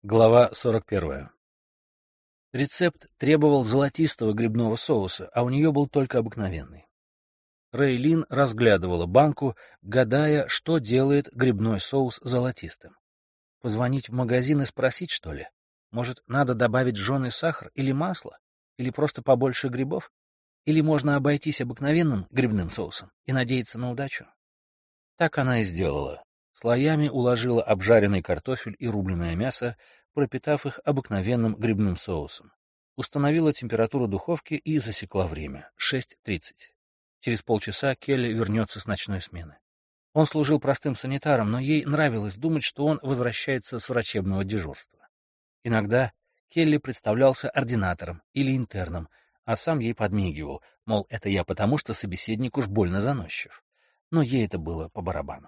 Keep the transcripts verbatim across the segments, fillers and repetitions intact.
Глава сорок первая. Рецепт требовал золотистого грибного соуса, а у нее был только обыкновенный. Рейлин разглядывала банку, гадая, что делает грибной соус золотистым. Позвонить в магазин и спросить, что ли? Может, надо добавить жженый сахар или масло? Или просто побольше грибов? Или можно обойтись обыкновенным грибным соусом и надеяться на удачу? Так она и сделала. Слоями уложила обжаренный картофель и рубленое мясо, пропитав их обыкновенным грибным соусом. Установила температуру духовки и засекла время — шесть тридцать. Через полчаса Келли вернется с ночной смены. Он служил простым санитаром, но ей нравилось думать, что он возвращается с врачебного дежурства. Иногда Келли представлялся ординатором или интерном, а сам ей подмигивал, мол, это я потому, что собеседник уж больно заносчив. Но ей это было по барабану.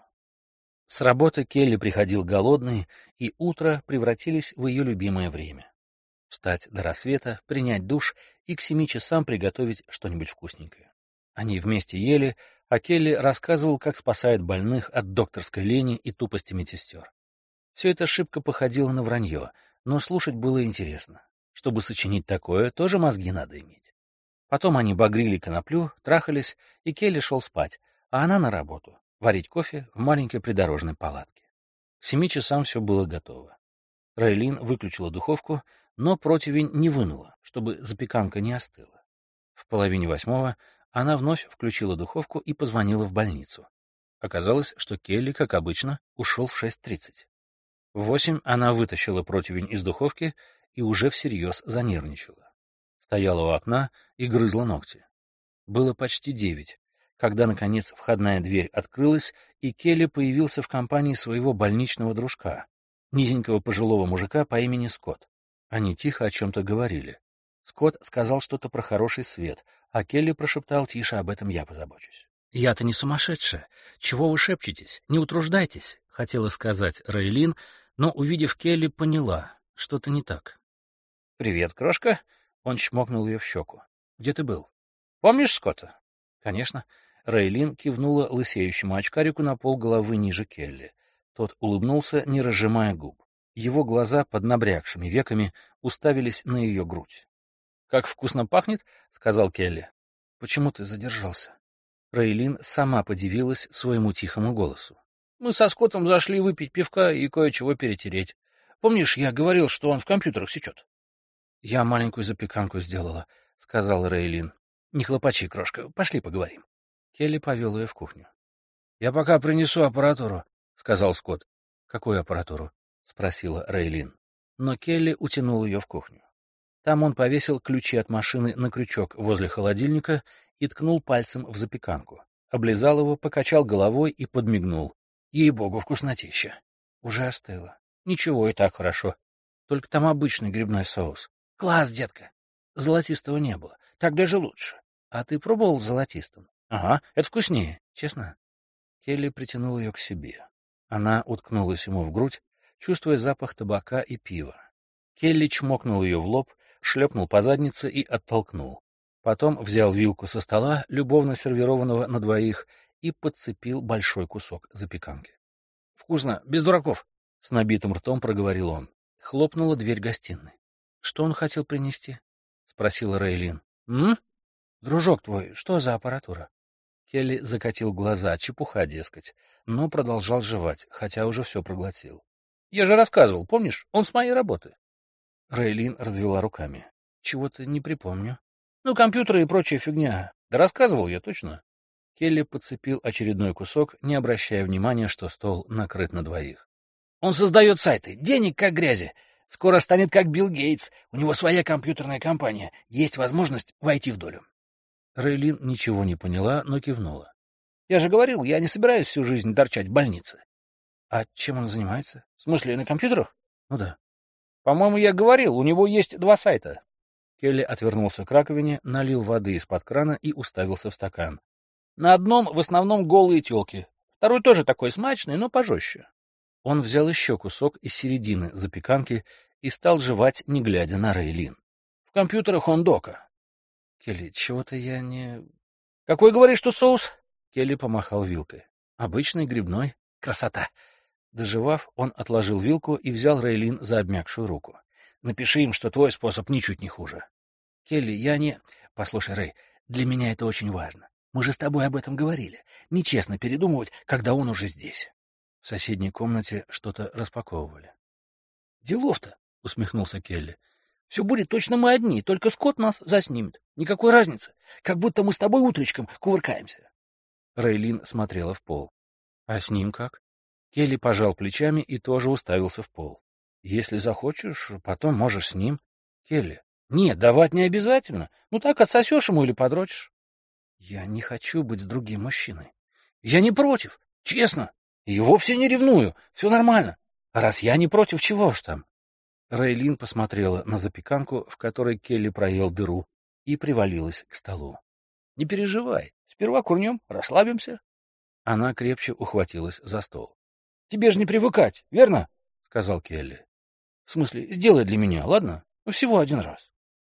С работы Келли приходил голодный, и утро превратились в ее любимое время. Встать до рассвета, принять душ и к семи часам приготовить что-нибудь вкусненькое. Они вместе ели, а Келли рассказывал, как спасает больных от докторской лени и тупости медсестер. Все это шибко походило на вранье, но слушать было интересно. Чтобы сочинить такое, тоже мозги надо иметь. Потом они багрили коноплю, трахались, и Келли шел спать, а она на работу, варить кофе в маленькой придорожной палатке. К семи часам все было готово. Рейлин выключила духовку, но противень не вынула, чтобы запеканка не остыла. В половине восьмого она вновь включила духовку и позвонила в больницу. Оказалось, что Келли, как обычно, ушел в шесть тридцать. В восемь она вытащила противень из духовки и уже всерьез занервничала. Стояла у окна и грызла ногти. Было почти девять, когда, наконец, входная дверь открылась, и Келли появился в компании своего больничного дружка, низенького пожилого мужика по имени Скотт. Они тихо о чем-то говорили. Скотт сказал что-то про хороший свет, а Келли прошептал: «Тише, об этом я позабочусь». «Я-то не сумасшедшая. Чего вы шепчетесь? Не утруждайтесь», — хотела сказать Рейлин, но, увидев Келли, поняла, что-то не так. «Привет, крошка», — он чмокнул ее в щеку. «Где ты был? Помнишь Скотта?» «Конечно». Рейлин кивнула лысеющему очкарику на полголовы ниже Келли. Тот улыбнулся, не разжимая губ. Его глаза под набрякшими веками уставились на ее грудь. «Как вкусно пахнет», — сказал Келли. «Почему ты задержался?» Рейлин сама подивилась своему тихому голосу. «Мы со Скоттом зашли выпить пивка и кое-чего перетереть. Помнишь, я говорил, что он в компьютерах сечет?» «Я маленькую запеканку сделала», — сказал Рейлин. «Не хлопачи, крошка, пошли поговорим». Келли повел ее в кухню. «Я пока принесу аппаратуру», — сказал Скотт. «Какую аппаратуру?» — спросила Рейлин. Но Келли утянул ее в кухню. Там он повесил ключи от машины на крючок возле холодильника и ткнул пальцем в запеканку. Облизал его, покачал головой и подмигнул. «Ей-богу, вкуснотища!» «Уже остыло». «Ничего, и так хорошо. Только там обычный грибной соус». «Класс, детка!» «Золотистого не было. Так даже лучше. А ты пробовал с золотистым?» «Ага, это вкуснее, честно». Келли притянул ее к себе. Она уткнулась ему в грудь, чувствуя запах табака и пива. Келли чмокнул ее в лоб, шлепнул по заднице и оттолкнул. Потом взял вилку со стола, любовно сервированного на двоих, и подцепил большой кусок запеканки. «Вкусно, без дураков!» — с набитым ртом проговорил он. Хлопнула дверь гостиной. «Что он хотел принести?» — спросила Рейлин. «М? Дружок твой, что за аппаратура?» Келли закатил глаза, чепуха, дескать, но продолжал жевать, хотя уже все проглотил. «Я же рассказывал, помнишь? Он с моей работы». Рейлин развела руками. «Чего-то не припомню». «Ну, компьютеры и прочая фигня. Да рассказывал я точно». Келли подцепил очередной кусок, не обращая внимания, что стол накрыт на двоих. «Он создает сайты. Денег как грязи. Скоро станет как Билл Гейтс. У него своя компьютерная компания. Есть возможность войти в долю». Рейлин ничего не поняла, но кивнула. «Я же говорил, я не собираюсь всю жизнь торчать в больнице». «А чем он занимается?» «В смысле, на компьютерах?» «Ну да». «По-моему, я говорил, у него есть два сайта». Келли отвернулся к раковине, налил воды из-под крана и уставился в стакан. «На одном в основном голые тёлки. Второй тоже такой смачный, но пожестче». Он взял еще кусок из середины запеканки и стал жевать, не глядя на Рейлин. «В компьютерах он дока». «Келли, чего-то я не...» «Какой, говоришь, что соус?» Келли помахал вилкой. «Обычный грибной. Красота. Дожевав, он отложил вилку и взял Рейлин за обмякшую руку. «Напиши им, что твой способ ничуть не хуже». «Келли, я не...» «Послушай, Рэй, для меня это очень важно. Мы же с тобой об этом говорили. Нечестно передумывать, когда он уже здесь». В соседней комнате что-то распаковывали. «Делов-то!» — усмехнулся Келли. «Все будет точно мы одни, только Скотт нас заснимет. Никакой разницы. Как будто мы с тобой утречком кувыркаемся». Рейлин смотрела в пол. «А с ним как?» Келли пожал плечами и тоже уставился в пол. «Если захочешь, потом можешь с ним». «Келли, нет, давать не обязательно. Ну так отсосешь ему или подрочишь». «Я не хочу быть с другим мужчиной». «Я не против, честно. И вовсе не ревную. Все нормально. А раз я не против, чего ж там?» Рейлин посмотрела на запеканку, в которой Келли проел дыру, и привалилась к столу. «Не переживай. Сперва курнем, расслабимся». Она крепче ухватилась за стол. «Тебе же не привыкать, верно?» — сказал Келли. «В смысле, сделай для меня, ладно? Ну, всего один раз».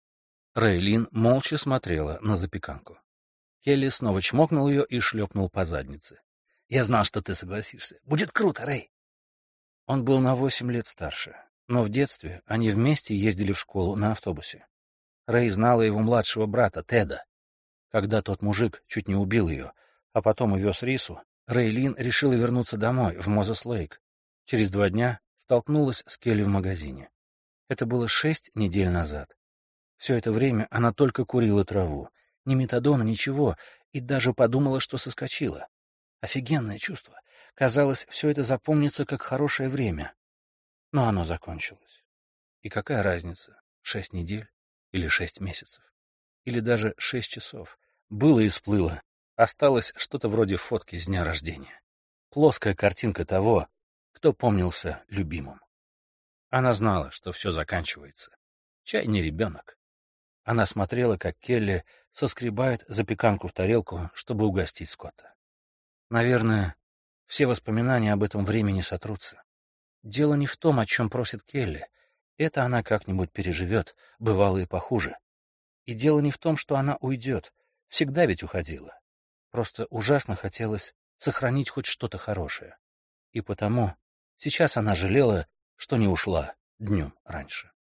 Рейлин молча смотрела на запеканку. Келли снова чмокнул ее и шлепнул по заднице. «Я знал, что ты согласишься. Будет круто, Рэй!» Он был на восемь лет старше, но в детстве они вместе ездили в школу на автобусе. Рэй знала его младшего брата, Теда. Когда тот мужик чуть не убил ее, а потом увез Рису, Рейлин решила вернуться домой, в Мозес-Лейк. Через два дня столкнулась с Келли в магазине. Это было шесть недель назад. Все это время она только курила траву. Ни метадона, ничего, и даже подумала, что соскочила. Офигенное чувство. Казалось, все это запомнится как хорошее время. Но оно закончилось. И какая разница, шесть недель или шесть месяцев? Или даже шесть часов? Было и сплыло. Осталось что-то вроде фотки с дня рождения. Плоская картинка того, кто помнился любимым. Она знала, что все заканчивается. Чай не ребенок. Она смотрела, как Келли соскребает запеканку в тарелку, чтобы угостить Скотта. Наверное, все воспоминания об этом времени сотрутся. Дело не в том, о чем просит Келли. Это она как-нибудь переживет, бывало и похуже. И дело не в том, что она уйдет. Всегда ведь уходила. Просто ужасно хотелось сохранить хоть что-то хорошее. И потому сейчас она жалела, что не ушла днем раньше.